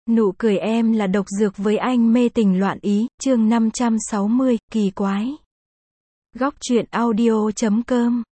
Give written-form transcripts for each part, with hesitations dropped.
Nụ cười em là độc dược với anh mê tình loạn ý, chương 560, kỳ quái. Góc truyện audio.com.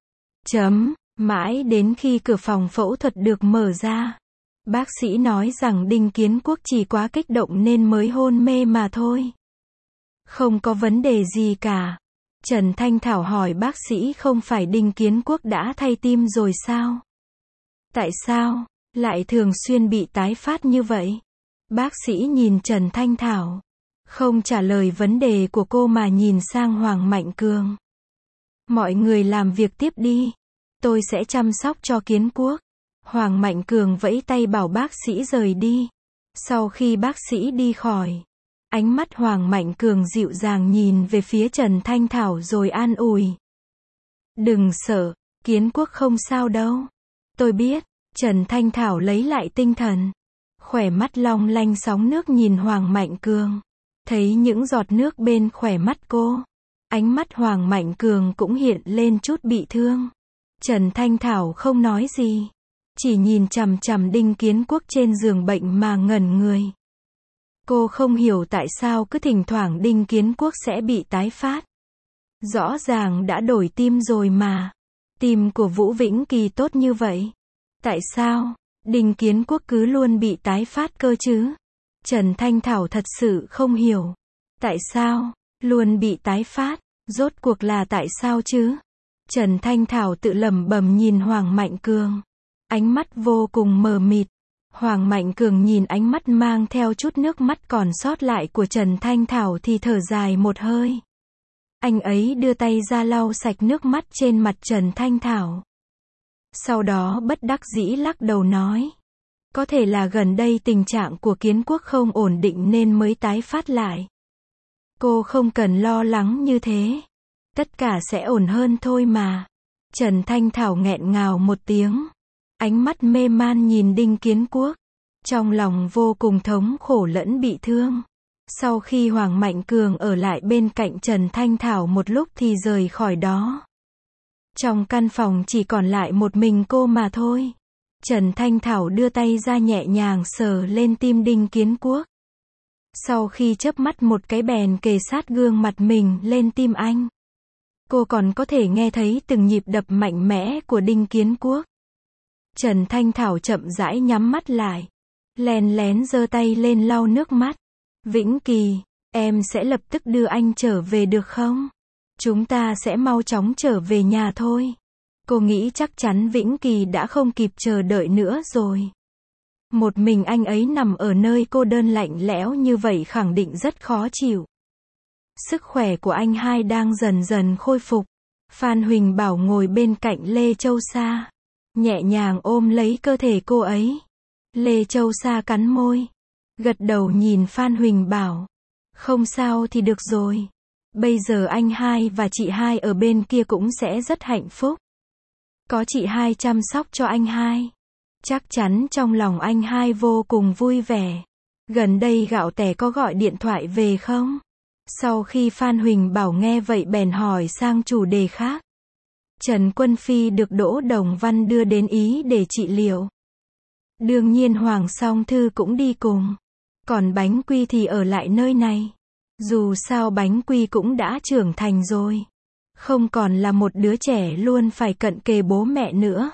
Mãi đến khi cửa phòng phẫu thuật được mở ra. Bác sĩ nói rằng Đinh Kiến Quốc chỉ quá kích động nên mới hôn mê mà thôi. Không có vấn đề gì cả. Trần Thanh Thảo hỏi bác sĩ không phải Đinh Kiến Quốc đã thay tim rồi sao? Tại sao lại thường xuyên bị tái phát như vậy? Bác sĩ nhìn Trần Thanh Thảo, không trả lời vấn đề của cô mà nhìn sang Hoàng Mạnh Cường. Mọi người làm việc tiếp đi. Tôi sẽ chăm sóc cho Kiến Quốc. Hoàng Mạnh Cường vẫy tay bảo bác sĩ rời đi. Sau khi bác sĩ đi khỏi, ánh mắt Hoàng Mạnh Cường dịu dàng nhìn về phía Trần Thanh Thảo rồi an ủi. Đừng sợ, Kiến Quốc không sao đâu. Tôi biết. Trần Thanh Thảo lấy lại tinh thần. Khỏe mắt long lanh sóng nước nhìn Hoàng Mạnh Cường. Thấy những giọt nước bên khóe mắt cô. Ánh mắt Hoàng Mạnh Cường cũng hiện lên chút bị thương. Trần Thanh Thảo không nói gì. Chỉ nhìn chằm chằm Đinh Kiến Quốc trên giường bệnh mà ngẩn người. Cô không hiểu tại sao cứ thỉnh thoảng Đinh Kiến Quốc sẽ bị tái phát. Rõ ràng đã đổi tim rồi mà. Tim của Vũ Vĩnh Kỳ tốt như vậy. Tại sao Đinh Kiến Quốc cứ luôn bị tái phát cơ chứ? Trần Thanh Thảo thật sự không hiểu. Tại sao luôn bị tái phát? Rốt cuộc là tại sao chứ? Trần Thanh Thảo tự lẩm bẩm nhìn Hoàng Mạnh Cường. Ánh mắt vô cùng mờ mịt. Hoàng Mạnh Cường nhìn ánh mắt mang theo chút nước mắt còn sót lại của Trần Thanh Thảo thì thở dài một hơi. Anh ấy đưa tay ra lau sạch nước mắt trên mặt Trần Thanh Thảo. Sau đó bất đắc dĩ lắc đầu nói. Có thể là gần đây tình trạng của Kiến Quốc không ổn định nên mới tái phát lại. Cô không cần lo lắng như thế. Tất cả sẽ ổn hơn thôi mà. Trần Thanh Thảo nghẹn ngào một tiếng. Ánh mắt mê man nhìn Đinh Kiến Quốc. Trong lòng vô cùng thống khổ lẫn bị thương. Sau khi Hoàng Mạnh Cường ở lại bên cạnh Trần Thanh Thảo một lúc thì rời khỏi đó. Trong căn phòng chỉ còn lại một mình cô mà thôi. Trần Thanh Thảo đưa tay ra nhẹ nhàng sờ lên tim Đinh Kiến Quốc. Sau khi chớp mắt một cái bèn kề sát gương mặt mình lên tim anh. Cô còn có thể nghe thấy từng nhịp đập mạnh mẽ của Đinh Kiến Quốc. Trần Thanh Thảo chậm rãi nhắm mắt lại. Len lén giơ tay lên lau nước mắt. Vĩnh Kỳ, em sẽ lập tức đưa anh trở về được không? Chúng ta sẽ mau chóng trở về nhà thôi. Cô nghĩ chắc chắn Vĩnh Kỳ đã không kịp chờ đợi nữa rồi. Một mình anh ấy nằm ở nơi cô đơn lạnh lẽo như vậy khẳng định rất khó chịu. Sức khỏe của anh hai đang dần dần khôi phục. Phan Huỳnh Bảo ngồi bên cạnh Lê Châu Sa. Nhẹ nhàng ôm lấy cơ thể cô ấy. Lê Châu Sa cắn môi. Gật đầu nhìn Phan Huỳnh Bảo. Không sao thì được rồi. Bây giờ anh hai và chị hai ở bên kia cũng sẽ rất hạnh phúc. Có chị hai chăm sóc cho anh hai. Chắc chắn trong lòng anh hai vô cùng vui vẻ. Gần đây Gạo Tẻ có gọi điện thoại về không? Sau khi Phan Huỳnh Bảo nghe vậy bèn hỏi sang chủ đề khác. Trần Quân Phi được Đỗ Đồng Văn đưa đến Ý để trị liệu. Đương nhiên Hoàng Song Thư cũng đi cùng. Còn Bánh Quy thì ở lại nơi này. Dù sao Bánh Quy cũng đã trưởng thành rồi. Không còn là một đứa trẻ luôn phải cận kề bố mẹ nữa.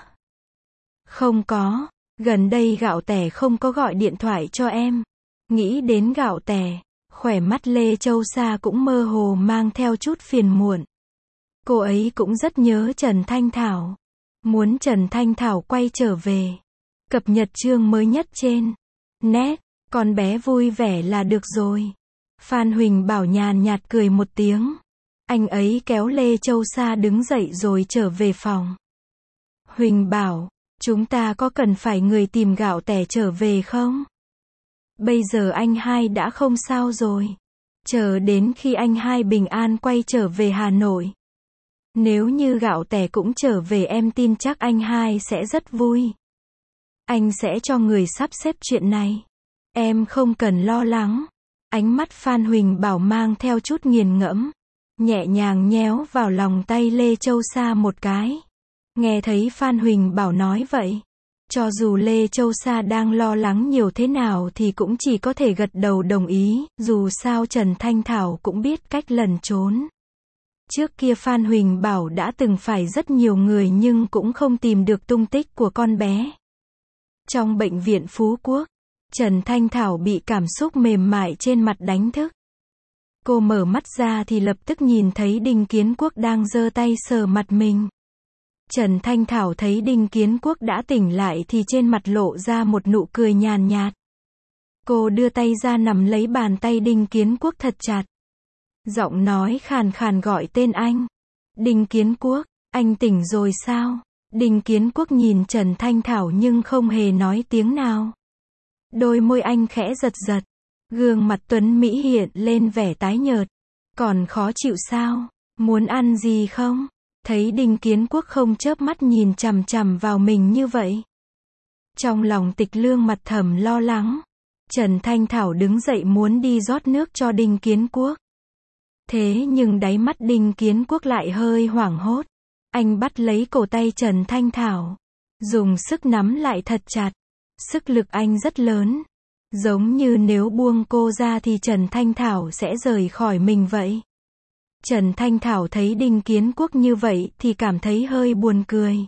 Không có. Gần đây Gạo Tẻ không có gọi điện thoại cho em. Nghĩ đến Gạo Tẻ, khóe mắt Lê Châu Sa cũng mơ hồ mang theo chút phiền muộn. Cô ấy cũng rất nhớ Trần Thanh Thảo. Muốn Trần Thanh Thảo quay trở về. Cập nhật chương mới nhất trên net. Con bé vui vẻ là được rồi. Phan Huỳnh Bảo nhàn nhạt cười một tiếng. Anh ấy kéo Lê Châu Sa đứng dậy rồi trở về phòng. Huỳnh Bảo, chúng ta có cần phải người tìm Gạo Tẻ trở về không? Bây giờ anh hai đã không sao rồi. Chờ đến khi anh hai bình an quay trở về Hà Nội. Nếu như Gạo Tẻ cũng trở về em tin chắc anh hai sẽ rất vui. Anh sẽ cho người sắp xếp chuyện này. Em không cần lo lắng. Ánh mắt Phan Huỳnh Bảo mang theo chút nghiền ngẫm. Nhẹ nhàng nhéo vào lòng tay Lê Châu Sa một cái. Nghe thấy Phan Huỳnh Bảo nói vậy. Cho dù Lê Châu Sa đang lo lắng nhiều thế nào thì cũng chỉ có thể gật đầu đồng ý, dù sao Trần Thanh Thảo cũng biết cách lẩn trốn. Trước kia Phan Huỳnh Bảo đã từng phải rất nhiều người nhưng cũng không tìm được tung tích của con bé. Trong bệnh viện Phú Quốc, Trần Thanh Thảo bị cảm xúc mềm mại trên mặt đánh thức. Cô mở mắt ra thì lập tức nhìn thấy Đinh Kiến Quốc đang giơ tay sờ mặt mình. Trần Thanh Thảo thấy Đinh Kiến Quốc đã tỉnh lại thì trên mặt lộ ra một nụ cười nhàn nhạt. Cô đưa tay ra nắm lấy bàn tay Đinh Kiến Quốc thật chặt. Giọng nói khàn khàn gọi tên anh. Đinh Kiến Quốc, anh tỉnh rồi sao? Đinh Kiến Quốc nhìn Trần Thanh Thảo nhưng không hề nói tiếng nào. Đôi môi anh khẽ giật giật. Gương mặt tuấn Mỹ hiện lên vẻ tái nhợt. Còn khó chịu sao? Muốn ăn gì không? Thấy Đinh Kiến Quốc không chớp mắt nhìn chằm chằm vào mình như vậy. Trong lòng Tịch Lương mặt thầm lo lắng. Trần Thanh Thảo đứng dậy muốn đi rót nước cho Đinh Kiến Quốc. Thế nhưng đáy mắt Đinh Kiến Quốc lại hơi hoảng hốt. Anh bắt lấy cổ tay Trần Thanh Thảo. Dùng sức nắm lại thật chặt. Sức lực anh rất lớn. Giống như nếu buông cô ra thì Trần Thanh Thảo sẽ rời khỏi mình vậy. Trần Thanh Thảo thấy Đinh Kiến Quốc như vậy thì cảm thấy hơi buồn cười.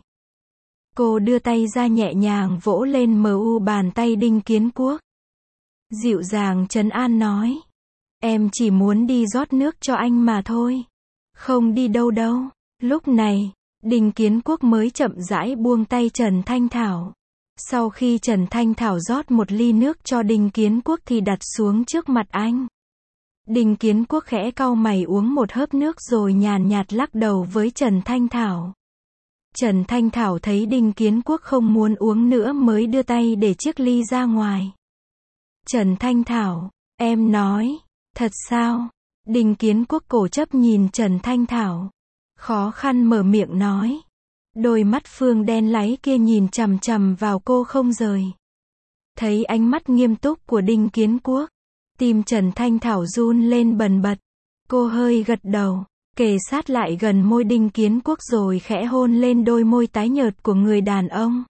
Cô đưa tay ra nhẹ nhàng vỗ lên bàn tay Đinh Kiến Quốc. Dịu dàng trấn an nói. Em chỉ muốn đi rót nước cho anh mà thôi. Không đi đâu đâu. Lúc này, Đinh Kiến Quốc mới chậm rãi buông tay Trần Thanh Thảo. Sau khi Trần Thanh Thảo rót một ly nước cho Đinh Kiến Quốc thì đặt xuống trước mặt anh. Đinh Kiến Quốc khẽ cau mày uống một hớp nước rồi nhàn nhạt lắc đầu với Trần Thanh Thảo. Trần Thanh Thảo thấy Đinh Kiến Quốc không muốn uống nữa mới đưa tay để chiếc ly ra ngoài. Trần Thanh Thảo, em nói, thật sao? Đinh Kiến Quốc cổ chấp nhìn Trần Thanh Thảo. Khó khăn mở miệng nói. Đôi mắt Phương đen láy kia nhìn chằm chằm vào cô không rời. Thấy ánh mắt nghiêm túc của Đinh Kiến Quốc. Tim Trần Thanh Thảo run lên bần bật. Cô hơi gật đầu, kề sát lại gần môi Đinh Kiến Quốc rồi khẽ hôn lên đôi môi tái nhợt của người đàn ông.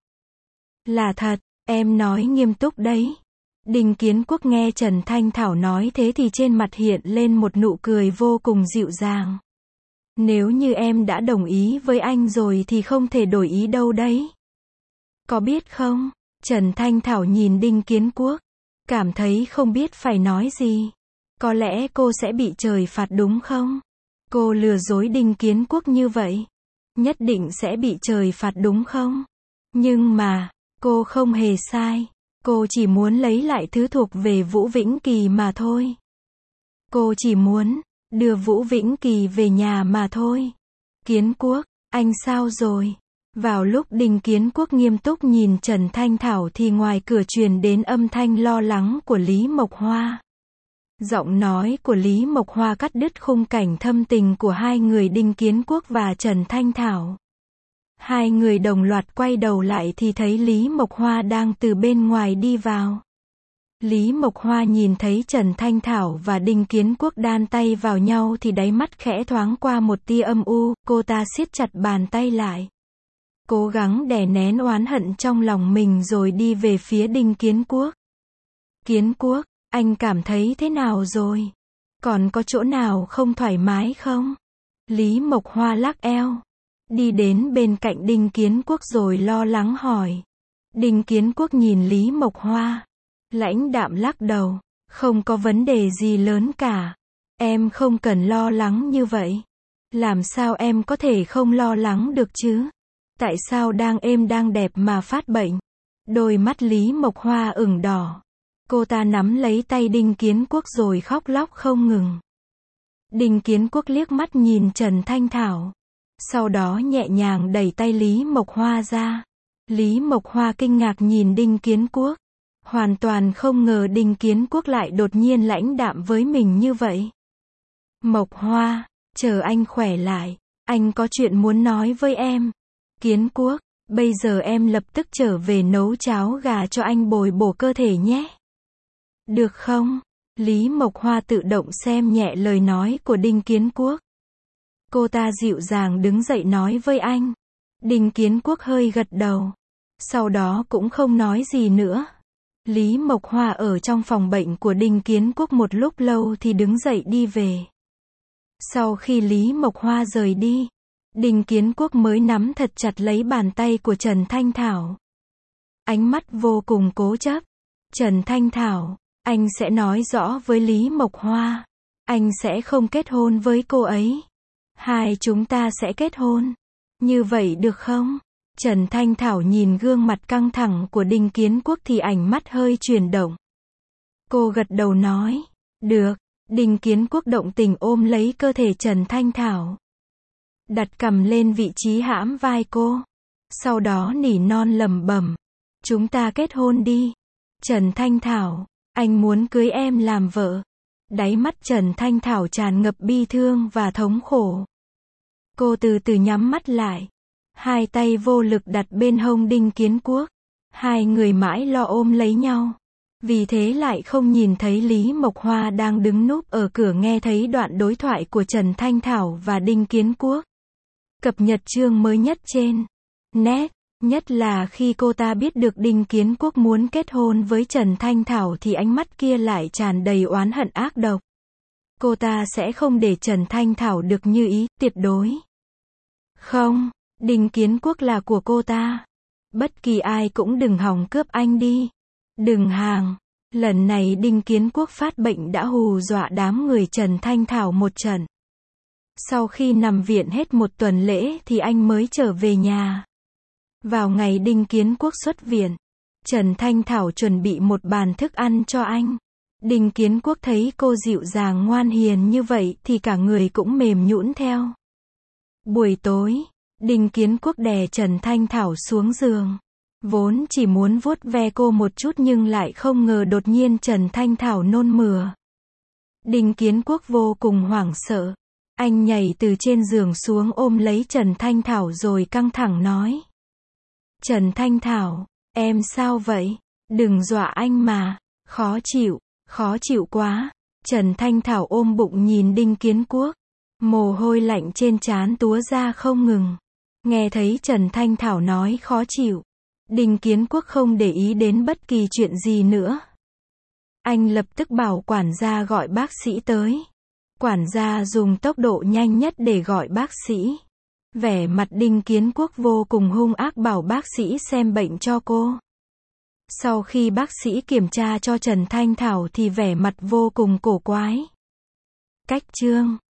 Là thật, em nói nghiêm túc đấy. Đinh Kiến Quốc nghe Trần Thanh Thảo nói thế thì trên mặt hiện lên một nụ cười vô cùng dịu dàng. Nếu như em đã đồng ý với anh rồi thì không thể đổi ý đâu đấy. Có biết không? Trần Thanh Thảo nhìn Đinh Kiến Quốc. Cảm thấy không biết phải nói gì. Có lẽ cô sẽ bị trời phạt đúng không? Cô lừa dối Đinh Kiến Quốc như vậy. Nhất định sẽ bị trời phạt đúng không? Nhưng mà, cô không hề sai. Cô chỉ muốn lấy lại thứ thuộc về Vũ Vĩnh Kỳ mà thôi. Cô chỉ muốn đưa Vũ Vĩnh Kỳ về nhà mà thôi. Kiến Quốc, anh sao rồi? Vào lúc Đinh Kiến Quốc nghiêm túc nhìn Trần Thanh Thảo thì ngoài cửa truyền đến âm thanh lo lắng của Lý Mộc Hoa. Giọng nói của Lý Mộc Hoa cắt đứt khung cảnh thâm tình của hai người Đinh Kiến Quốc và Trần Thanh Thảo. Hai người đồng loạt quay đầu lại thì thấy Lý Mộc Hoa đang từ bên ngoài đi vào. Lý Mộc Hoa nhìn thấy Trần Thanh Thảo và Đinh Kiến Quốc đan tay vào nhau thì đáy mắt khẽ thoáng qua một tia âm u, cô ta siết chặt bàn tay lại. Cố gắng đè nén oán hận trong lòng mình rồi đi về phía Đinh Kiến Quốc. Kiến Quốc, anh cảm thấy thế nào rồi? Còn có chỗ nào không thoải mái không? Lý Mộc Hoa lắc eo. Đi đến bên cạnh Đinh Kiến Quốc rồi lo lắng hỏi. Đinh Kiến Quốc nhìn Lý Mộc Hoa. Lãnh đạm lắc đầu. Không có vấn đề gì lớn cả. Em không cần lo lắng như vậy. Làm sao em có thể không lo lắng được chứ? Tại sao đang êm đang đẹp mà phát bệnh? Đôi mắt Lý Mộc Hoa ửng đỏ. Cô ta nắm lấy tay Đinh Kiến Quốc rồi khóc lóc không ngừng. Đinh Kiến Quốc liếc mắt nhìn Trần Thanh Thảo. Sau đó nhẹ nhàng đẩy tay Lý Mộc Hoa ra. Lý Mộc Hoa kinh ngạc nhìn Đinh Kiến Quốc. Hoàn toàn không ngờ Đinh Kiến Quốc lại đột nhiên lãnh đạm với mình như vậy. Mộc Hoa, chờ anh khỏe lại. Anh có chuyện muốn nói với em. Kiến Quốc, bây giờ em lập tức trở về nấu cháo gà cho anh bồi bổ cơ thể nhé. Được không? Lý Mộc Hoa tự động xem nhẹ lời nói của Đinh Kiến Quốc. Cô ta dịu dàng đứng dậy nói với anh. Đinh Kiến Quốc hơi gật đầu. Sau đó cũng không nói gì nữa. Lý Mộc Hoa ở trong phòng bệnh của Đinh Kiến Quốc một lúc lâu thì đứng dậy đi về. Sau khi Lý Mộc Hoa rời đi, Đinh Kiến Quốc mới nắm thật chặt lấy bàn tay của Trần Thanh Thảo. Ánh mắt vô cùng cố chấp. Trần Thanh Thảo, anh sẽ nói rõ với Lý Mộc Hoa. Anh sẽ không kết hôn với cô ấy. Hai chúng ta sẽ kết hôn. Như vậy được không? Trần Thanh Thảo nhìn gương mặt căng thẳng của Đinh Kiến Quốc thì ánh mắt hơi chuyển động. Cô gật đầu nói, được. Đinh Kiến Quốc động tình ôm lấy cơ thể Trần Thanh Thảo. Đặt cằm lên vị trí hãm vai cô. Sau đó nỉ non lẩm bẩm, chúng ta kết hôn đi. Trần Thanh Thảo, anh muốn cưới em làm vợ. Đáy mắt Trần Thanh Thảo tràn ngập bi thương và thống khổ. Cô từ từ nhắm mắt lại. Hai tay vô lực đặt bên hông Đinh Kiến Quốc. Hai người mãi lo ôm lấy nhau. Vì thế lại không nhìn thấy Lý Mộc Hoa đang đứng núp ở cửa nghe thấy đoạn đối thoại của Trần Thanh Thảo và Đinh Kiến Quốc. Cập nhật chương mới nhất trên net. Nhất là khi cô ta biết được Đinh Kiến Quốc muốn kết hôn với Trần Thanh Thảo thì ánh mắt kia lại tràn đầy oán hận ác độc. Cô ta sẽ không để Trần Thanh Thảo được như ý, tuyệt đối. Không, Đinh Kiến Quốc là của cô ta. Bất kỳ ai cũng đừng hòng cướp anh đi. Đừng hàng. Lần này Đinh Kiến Quốc phát bệnh đã hù dọa đám người Trần Thanh Thảo một trận. Sau khi nằm viện hết một tuần lễ thì anh mới trở về nhà. Vào ngày Đinh Kiến Quốc xuất viện, Trần Thanh Thảo chuẩn bị một bàn thức ăn cho anh. Đinh Kiến Quốc thấy cô dịu dàng ngoan hiền như vậy thì cả người cũng mềm nhũn theo. Buổi tối, Đinh Kiến Quốc đè Trần Thanh Thảo xuống giường. Vốn chỉ muốn vuốt ve cô một chút nhưng lại không ngờ đột nhiên Trần Thanh Thảo nôn mửa. Đinh Kiến Quốc vô cùng hoảng sợ. Anh nhảy từ trên giường xuống ôm lấy Trần Thanh Thảo rồi căng thẳng nói. Trần Thanh Thảo, em sao vậy? Đừng dọa anh mà. Khó chịu quá. Trần Thanh Thảo ôm bụng nhìn Đinh Kiến Quốc. Mồ hôi lạnh trên trán túa ra không ngừng. Nghe thấy Trần Thanh Thảo nói khó chịu. Đinh Kiến Quốc không để ý đến bất kỳ chuyện gì nữa. Anh lập tức bảo quản gia gọi bác sĩ tới. Quản gia dùng tốc độ nhanh nhất để gọi bác sĩ. Vẻ mặt Đinh Kiến Quốc vô cùng hung ác bảo bác sĩ xem bệnh cho cô. Sau khi bác sĩ kiểm tra cho Trần Thanh Thảo thì vẻ mặt vô cùng cổ quái. Cách chương